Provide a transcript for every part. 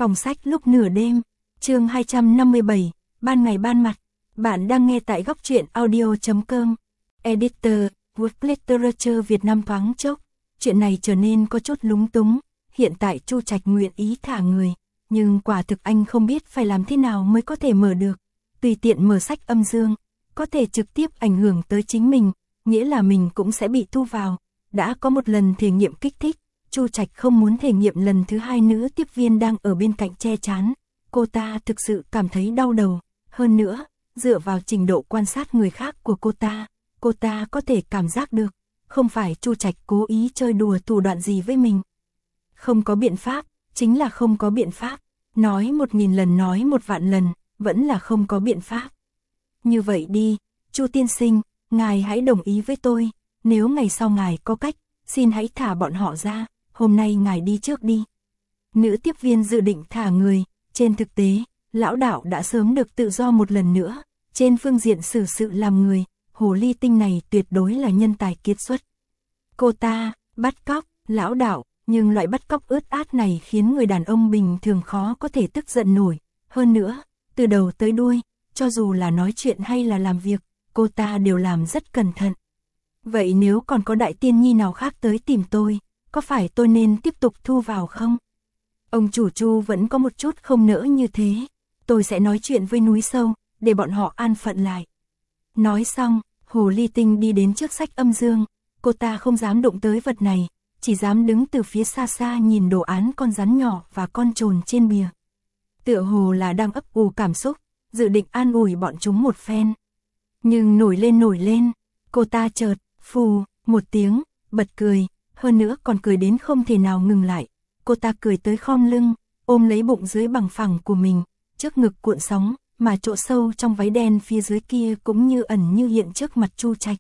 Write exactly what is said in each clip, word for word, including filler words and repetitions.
Phòng sách lúc nửa đêm, chương hai trăm năm mươi bảy, ban ngày ban mặt. Bạn đang nghe tại góc truyện audio chấm com. Editor, Work Literature Việt Nam thoáng chốc. Chuyện này trở nên có chút lúng túng. Hiện tại Chu Trạch nguyện ý thả người, nhưng quả thực anh không biết phải làm thế nào mới có thể mở được. Tùy tiện mở sách âm dương, có thể trực tiếp ảnh hưởng tới chính mình, nghĩa là mình cũng sẽ bị thu vào. Đã có một lần thể nghiệm kích thích, Chu Trạch không muốn thể nghiệm lần thứ hai. Nữ tiếp viên đang ở bên cạnh che chắn. Cô ta thực sự cảm thấy đau đầu. Hơn nữa, dựa vào trình độ quan sát người khác của cô ta, cô ta có thể cảm giác được, không phải Chu Trạch cố ý chơi đùa thủ đoạn gì với mình. Không có biện pháp, chính là không có biện pháp. Nói một nghìn lần, nói một vạn lần, vẫn là không có biện pháp. Như vậy đi, Chu tiên sinh, ngài hãy đồng ý với tôi. Nếu ngày sau ngài có cách, xin hãy thả bọn họ ra. Hôm nay ngài đi trước đi. Nữ tiếp viên dự định thả người. Trên thực tế, lão đạo đã sớm được tự do một lần nữa. Trên phương diện xử sự làm người, hồ ly tinh này tuyệt đối là nhân tài kiệt xuất. Cô ta, bắt cóc, lão đạo, nhưng loại bắt cóc ướt át này khiến người đàn ông bình thường khó có thể tức giận nổi. Hơn nữa, từ đầu tới đuôi, cho dù là nói chuyện hay là làm việc, cô ta đều làm rất cẩn thận. Vậy nếu còn có đại tiên nhi nào khác tới tìm tôi, có phải tôi nên tiếp tục thu vào không? Ông chủ Chu vẫn có một chút không nỡ như thế. Tôi sẽ nói chuyện với núi sâu, để bọn họ an phận lại. Nói xong, hồ ly tinh đi đến trước sách âm dương. Cô ta không dám đụng tới vật này, chỉ dám đứng từ phía xa xa nhìn đồ án con rắn nhỏ và con trồn trên bìa. Tựa hồ là đang ấp ủ cảm xúc, dự định an ủi bọn chúng một phen. Nhưng nổi lên nổi lên, cô ta chợt, phù, một tiếng, bật cười. Hơn nữa còn cười đến không thể nào ngừng lại. Cô ta cười tới khom lưng, ôm lấy bụng dưới bằng phẳng của mình, trước ngực cuộn sóng, mà chỗ sâu trong váy đen phía dưới kia cũng như ẩn như hiện trước mặt Chu Trạch.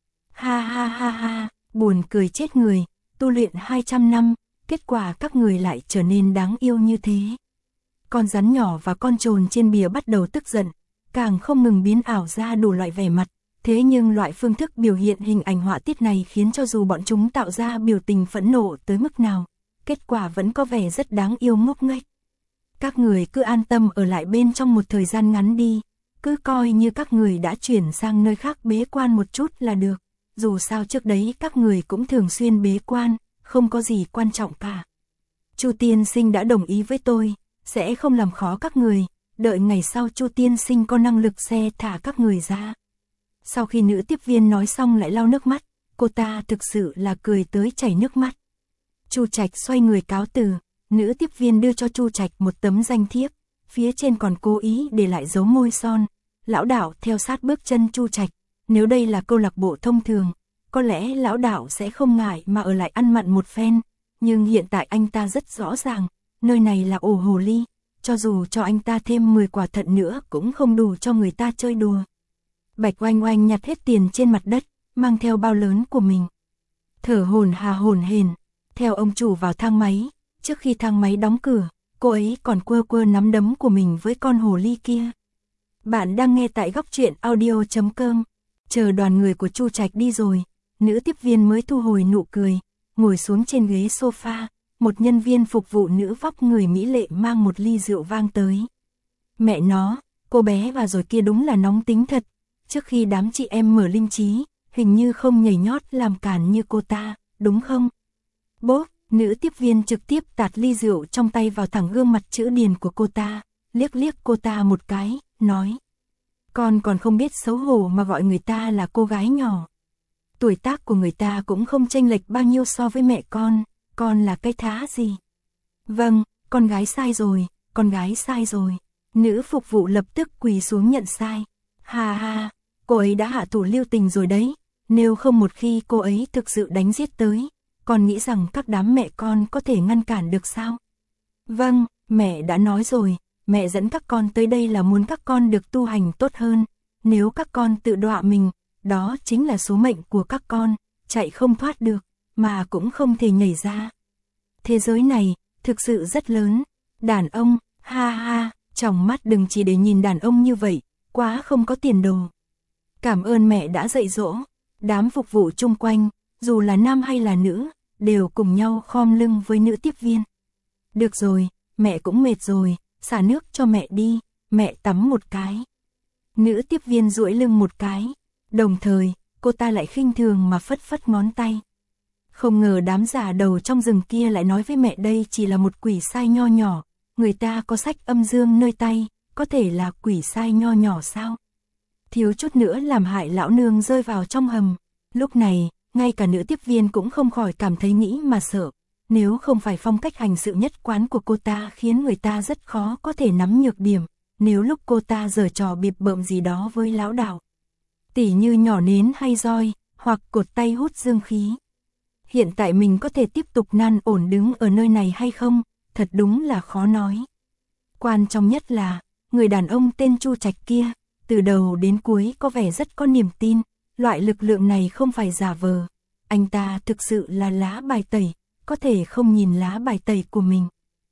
Ha ha ha ha, buồn cười chết người, tu luyện hai trăm năm, kết quả các người lại trở nên đáng yêu như thế. Con rắn nhỏ và con trồn trên bìa bắt đầu tức giận, càng không ngừng biến ảo ra đủ loại vẻ mặt. Thế nhưng loại phương thức biểu hiện hình ảnh họa tiết này khiến cho dù bọn chúng tạo ra biểu tình phẫn nộ tới mức nào, kết quả vẫn có vẻ rất đáng yêu ngốc nghếch. Các người cứ an tâm ở lại bên trong một thời gian ngắn đi, cứ coi như các người đã chuyển sang nơi khác bế quan một chút là được. Dù sao trước đấy các người cũng thường xuyên bế quan, không có gì quan trọng cả. Chu tiên sinh đã đồng ý với tôi, sẽ không làm khó các người, đợi ngày sau Chu tiên sinh có năng lực sẽ thả các người ra. Sau khi nữ tiếp viên nói xong lại lau nước mắt, cô ta thực sự là cười tới chảy nước mắt. Chu Trạch xoay người cáo từ, nữ tiếp viên đưa cho Chu Trạch một tấm danh thiếp, phía trên còn cố ý để lại dấu môi son. Lão đạo theo sát bước chân Chu Trạch, nếu đây là câu lạc bộ thông thường, có lẽ lão đạo sẽ không ngại mà ở lại ăn mặn một phen, nhưng hiện tại anh ta rất rõ ràng, nơi này là ổ hồ ly, cho dù cho anh ta thêm mười quả thận nữa cũng không đủ cho người ta chơi đùa. Bạch Oanh Oanh nhặt hết tiền trên mặt đất, mang theo bao lớn của mình. Thở hổn hà hổn hển, theo ông chủ vào thang máy. Trước khi thang máy đóng cửa, cô ấy còn quơ quơ nắm đấm của mình với con hồ ly kia. Bạn đang nghe tại góc truyện audio chấm com. Chờ đoàn người của Chu Trạch đi rồi, nữ tiếp viên mới thu hồi nụ cười, ngồi xuống trên ghế sofa. Một nhân viên phục vụ nữ vóc người mỹ lệ mang một ly rượu vang tới. Mẹ nó, cô bé và rồi kia đúng là nóng tính thật. Trước khi đám chị em mở linh trí, hình như không nhảy nhót làm cản như cô ta, đúng không? Bốp, nữ tiếp viên trực tiếp tạt ly rượu trong tay vào thẳng gương mặt chữ điền của cô ta, liếc liếc cô ta một cái, nói. Con còn không biết xấu hổ mà gọi người ta là cô gái nhỏ. Tuổi tác của người ta cũng không chênh lệch bao nhiêu so với mẹ con, con là cái thá gì? Vâng, con gái sai rồi, con gái sai rồi. Nữ phục vụ lập tức quỳ xuống nhận sai. Ha ha, cô ấy đã hạ thủ lưu tình rồi đấy, nếu không một khi cô ấy thực sự đánh giết tới, con nghĩ rằng các đám mẹ con có thể ngăn cản được sao? Vâng, mẹ đã nói rồi, mẹ dẫn các con tới đây là muốn các con được tu hành tốt hơn, nếu các con tự đọa mình, đó chính là số mệnh của các con, chạy không thoát được, mà cũng không thể nhảy ra. Thế giới này, thực sự rất lớn, đàn ông, ha ha, trong mắt đừng chỉ để nhìn đàn ông như vậy, quá không có tiền đồ. Cảm ơn mẹ đã dạy dỗ. Đám phục vụ chung quanh, dù là nam hay là nữ, đều cùng nhau khom lưng với nữ tiếp viên. Được rồi, mẹ cũng mệt rồi, xả nước cho mẹ đi, mẹ tắm một cái. Nữ tiếp viên duỗi lưng một cái, đồng thời, cô ta lại khinh thường mà phất phất ngón tay. Không ngờ đám giả đầu trong rừng kia lại nói với mẹ đây chỉ là một quỷ sai nho nhỏ, người ta có sách âm dương nơi tay, có thể là quỷ sai nho nhỏ sao? Thiếu chút nữa làm hại lão nương rơi vào trong hầm. Lúc này, ngay cả nữ tiếp viên cũng không khỏi cảm thấy nghĩ mà sợ. Nếu không phải phong cách hành sự nhất quán của cô ta khiến người ta rất khó có thể nắm nhược điểm, nếu lúc cô ta giở trò bịp bợm gì đó với lão đạo, tỉ như nhỏ nến hay roi, hoặc cột tay hút dương khí. Hiện tại mình có thể tiếp tục nan ổn đứng ở nơi này hay không, thật đúng là khó nói. Quan trọng nhất là, người đàn ông tên Chu Trạch kia, từ đầu đến cuối có vẻ rất có niềm tin, loại lực lượng này không phải giả vờ. Anh ta thực sự là lá bài tẩy, có thể không nhìn lá bài tẩy của mình.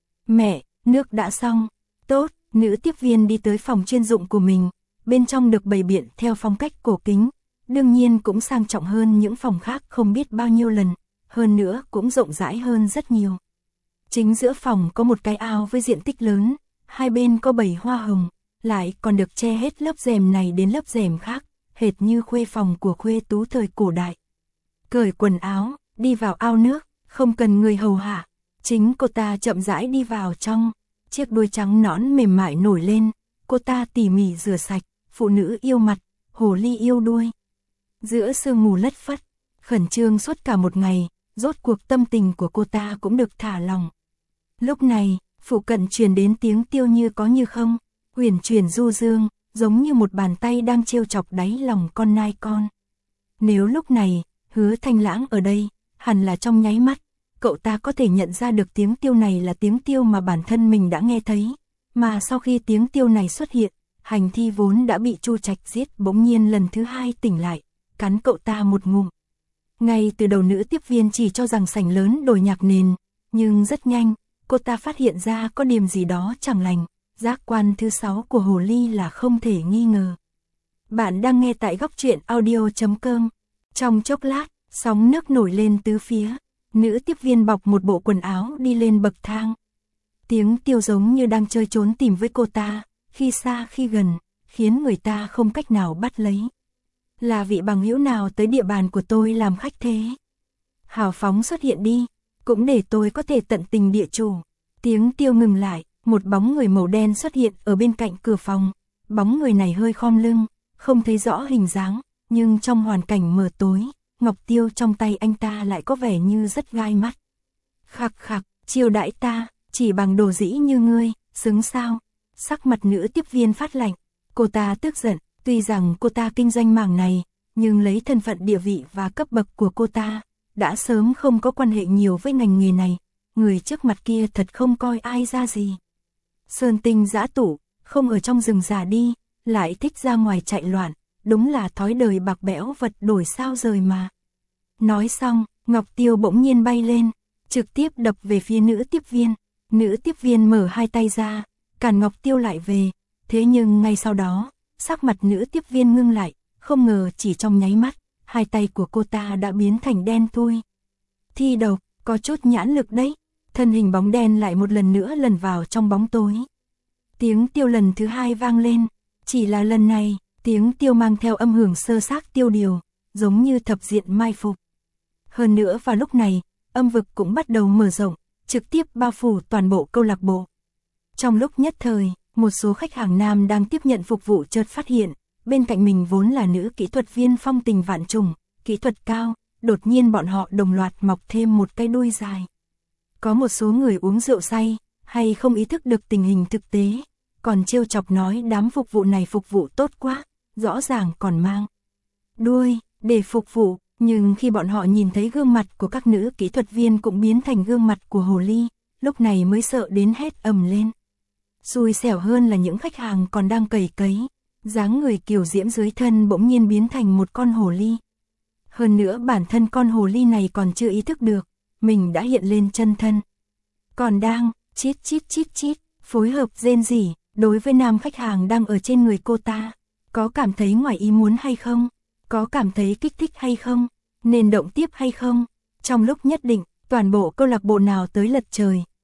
Mẹ, nước đã xong. Tốt, nữ tiếp viên đi tới phòng chuyên dụng của mình, bên trong được bày biện theo phong cách cổ kính, đương nhiên cũng sang trọng hơn những phòng khác không biết bao nhiêu lần, hơn nữa cũng rộng rãi hơn rất nhiều. Chính giữa phòng có một cái ao với diện tích lớn, hai bên có bầy hoa hồng, lại còn được che hết lớp rèm này đến lớp rèm khác, hệt như khuê phòng của khuê tú thời cổ đại. Cởi quần áo, đi vào ao nước, không cần người hầu hạ, chính cô ta chậm rãi đi vào trong, chiếc đuôi trắng nõn mềm mại nổi lên, cô ta tỉ mỉ rửa sạch, phụ nữ yêu mặt, hồ ly yêu đuôi. Giữa sương mù lất phất, khẩn trương suốt cả một ngày, rốt cuộc tâm tình của cô ta cũng được thả lỏng. Lúc này, phụ cận truyền đến tiếng tiêu như có như không, huyền chuyển du dương, giống như một bàn tay đang trêu chọc đáy lòng con nai con. Nếu lúc này, Hứa Thanh Lãng ở đây, hẳn là trong nháy mắt, cậu ta có thể nhận ra được tiếng tiêu này là tiếng tiêu mà bản thân mình đã nghe thấy, mà sau khi tiếng tiêu này xuất hiện, hành thi vốn đã bị Chu Trạch giết bỗng nhiên lần thứ hai tỉnh lại, cắn cậu ta một ngụm. Ngay từ đầu nữ tiếp viên chỉ cho rằng sảnh lớn đổi nhạc nền, nhưng rất nhanh, cô ta phát hiện ra có điểm gì đó chẳng lành, giác quan thứ sáu của hồ ly là không thể nghi ngờ. Bạn đang nghe tại góc truyện audio chấm com. Trong chốc lát, sóng nước nổi lên tứ phía, nữ tiếp viên bọc một bộ quần áo đi lên bậc thang. Tiếng tiêu giống như đang chơi trốn tìm với cô ta, khi xa khi gần, khiến người ta không cách nào bắt lấy. Là vị bằng hữu nào tới địa bàn của tôi làm khách thế? Hào phóng xuất hiện đi, cũng để tôi có thể tận tình địa chủ. Tiếng tiêu ngừng lại, một bóng người màu đen xuất hiện ở bên cạnh cửa phòng. Bóng người này hơi khom lưng, không thấy rõ hình dáng, nhưng trong hoàn cảnh mờ tối, ngọc tiêu trong tay anh ta lại có vẻ như rất gai mắt. Khặc khặc, chiêu đãi ta, chỉ bằng đồ dĩ như ngươi, xứng sao? Sắc mặt nữ tiếp viên phát lạnh, cô ta tức giận, tuy rằng cô ta kinh doanh mảng này, nhưng lấy thân phận địa vị và cấp bậc của cô ta, đã sớm không có quan hệ nhiều với ngành nghề này, người trước mặt kia thật không coi ai ra gì. Sơn tinh dã tủ, không ở trong rừng già đi, lại thích ra ngoài chạy loạn, đúng là thói đời bạc bẽo vật đổi sao rời mà. Nói xong, ngọc tiêu bỗng nhiên bay lên, trực tiếp đập về phía nữ tiếp viên. Nữ tiếp viên mở hai tay ra, cản ngọc tiêu lại về, thế nhưng ngay sau đó, sắc mặt nữ tiếp viên ngưng lại, không ngờ chỉ trong nháy mắt, hai tay của cô ta đã biến thành đen thui. Thi độc, có chút nhãn lực đấy, thân hình bóng đen lại một lần nữa lần vào trong bóng tối. Tiếng tiêu lần thứ hai vang lên, chỉ là lần này, tiếng tiêu mang theo âm hưởng sơ xác tiêu điều, giống như thập diện mai phục. Hơn nữa vào lúc này, âm vực cũng bắt đầu mở rộng, trực tiếp bao phủ toàn bộ câu lạc bộ. Trong lúc nhất thời, một số khách hàng nam đang tiếp nhận phục vụ chợt phát hiện, bên cạnh mình vốn là nữ kỹ thuật viên phong tình vạn trùng, kỹ thuật cao, đột nhiên bọn họ đồng loạt mọc thêm một cái đuôi dài. Có một số người uống rượu say, hay không ý thức được tình hình thực tế, còn trêu chọc nói đám phục vụ này phục vụ tốt quá, rõ ràng còn mang đuôi để phục vụ, nhưng khi bọn họ nhìn thấy gương mặt của các nữ kỹ thuật viên cũng biến thành gương mặt của hồ ly, lúc này mới sợ đến hét ầm lên. Xui xẻo hơn là những khách hàng còn đang cầy cấy, dáng người kiều diễm dưới thân bỗng nhiên biến thành một con hồ ly. Hơn nữa bản thân con hồ ly này còn chưa ý thức được, mình đã hiện lên chân thân. Còn đang, chít chít chít chít, phối hợp rên rỉ, đối với nam khách hàng đang ở trên người cô ta. Có cảm thấy ngoài ý muốn hay không? Có cảm thấy kích thích hay không? Nên động tiếp hay không? Trong lúc nhất định, toàn bộ câu lạc bộ nào tới lật trời,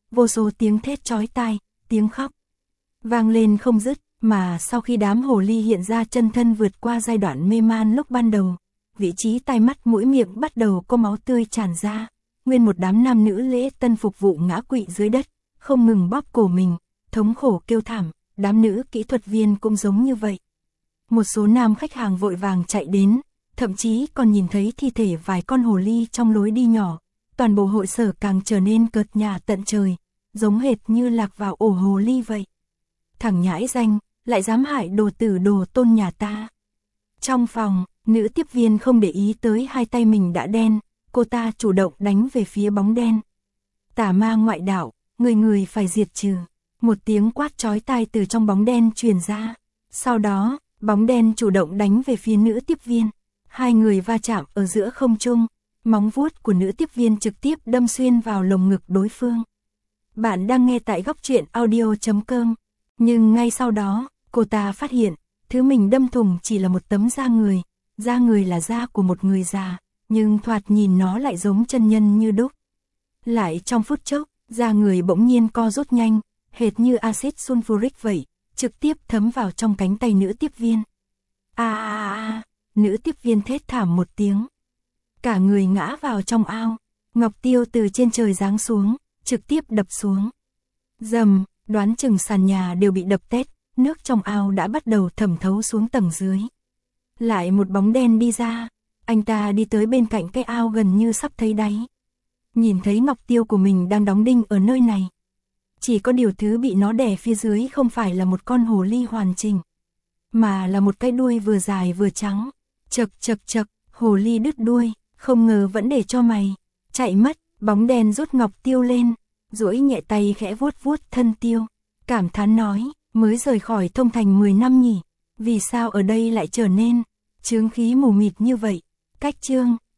vô số tiếng thét chói tai, tiếng khóc vang lên không dứt, mà sau khi đám hồ ly hiện ra chân thân vượt qua giai đoạn mê man lúc ban đầu, vị trí tai mắt mũi miệng bắt đầu có máu tươi tràn ra, nguyên một đám nam nữ lễ tân phục vụ ngã quỵ dưới đất, không ngừng bóp cổ mình, thống khổ kêu thảm, đám nữ kỹ thuật viên cũng giống như vậy. Một số nam khách hàng vội vàng chạy đến, thậm chí còn nhìn thấy thi thể vài con hồ ly trong lối đi nhỏ, toàn bộ hội sở càng trở nên cợt nhả tận trời, giống hệt như lạc vào ổ hồ ly vậy. Thằng nhãi danh, lại dám hại đồ tử đồ tôn nhà ta. Trong phòng, nữ tiếp viên không để ý tới hai tay mình đã đen, cô ta chủ động đánh về phía bóng đen. Tà ma ngoại đạo, người người phải diệt trừ. Một tiếng quát chói tai từ trong bóng đen truyền ra. Sau đó, bóng đen chủ động đánh về phía nữ tiếp viên. Hai người va chạm ở giữa không trung, móng vuốt của nữ tiếp viên trực tiếp đâm xuyên vào lồng ngực đối phương. Bạn đang nghe tại góc truyện audio chấm com. Nhưng ngay sau đó, cô ta phát hiện, thứ mình đâm thủng chỉ là một tấm da người. Da người là da của một người già, nhưng thoạt nhìn nó lại giống chân nhân như đúc. Lại trong phút chốc, da người bỗng nhiên co rút nhanh, hệt như axit sulfuric vậy, trực tiếp thấm vào trong cánh tay nữ tiếp viên. A a a, nữ tiếp viên thét thảm một tiếng. Cả người ngã vào trong ao, ngọc tiêu từ trên trời giáng xuống, trực tiếp đập xuống. Dầm, đoán chừng sàn nhà đều bị đập tét, nước trong ao đã bắt đầu thẩm thấu xuống tầng dưới. Lại một bóng đen đi ra, anh ta đi tới bên cạnh cái ao gần như sắp thấy đáy. Nhìn thấy ngọc tiêu của mình đang đóng đinh ở nơi này. Chỉ có điều thứ bị nó đè phía dưới không phải là một con hồ ly hoàn chỉnh, mà là một cái đuôi vừa dài vừa trắng. Chật chật chật, hồ ly đứt đuôi, không ngờ vẫn để cho mày chạy mất. Bóng đen rút ngọc tiêu lên, duỗi nhẹ tay khẽ vuốt vuốt thân tiêu, cảm thán nói, mới rời khỏi thông thành mười năm nhỉ, vì sao ở đây lại trở nên chướng khí mù mịt như vậy. Cách chương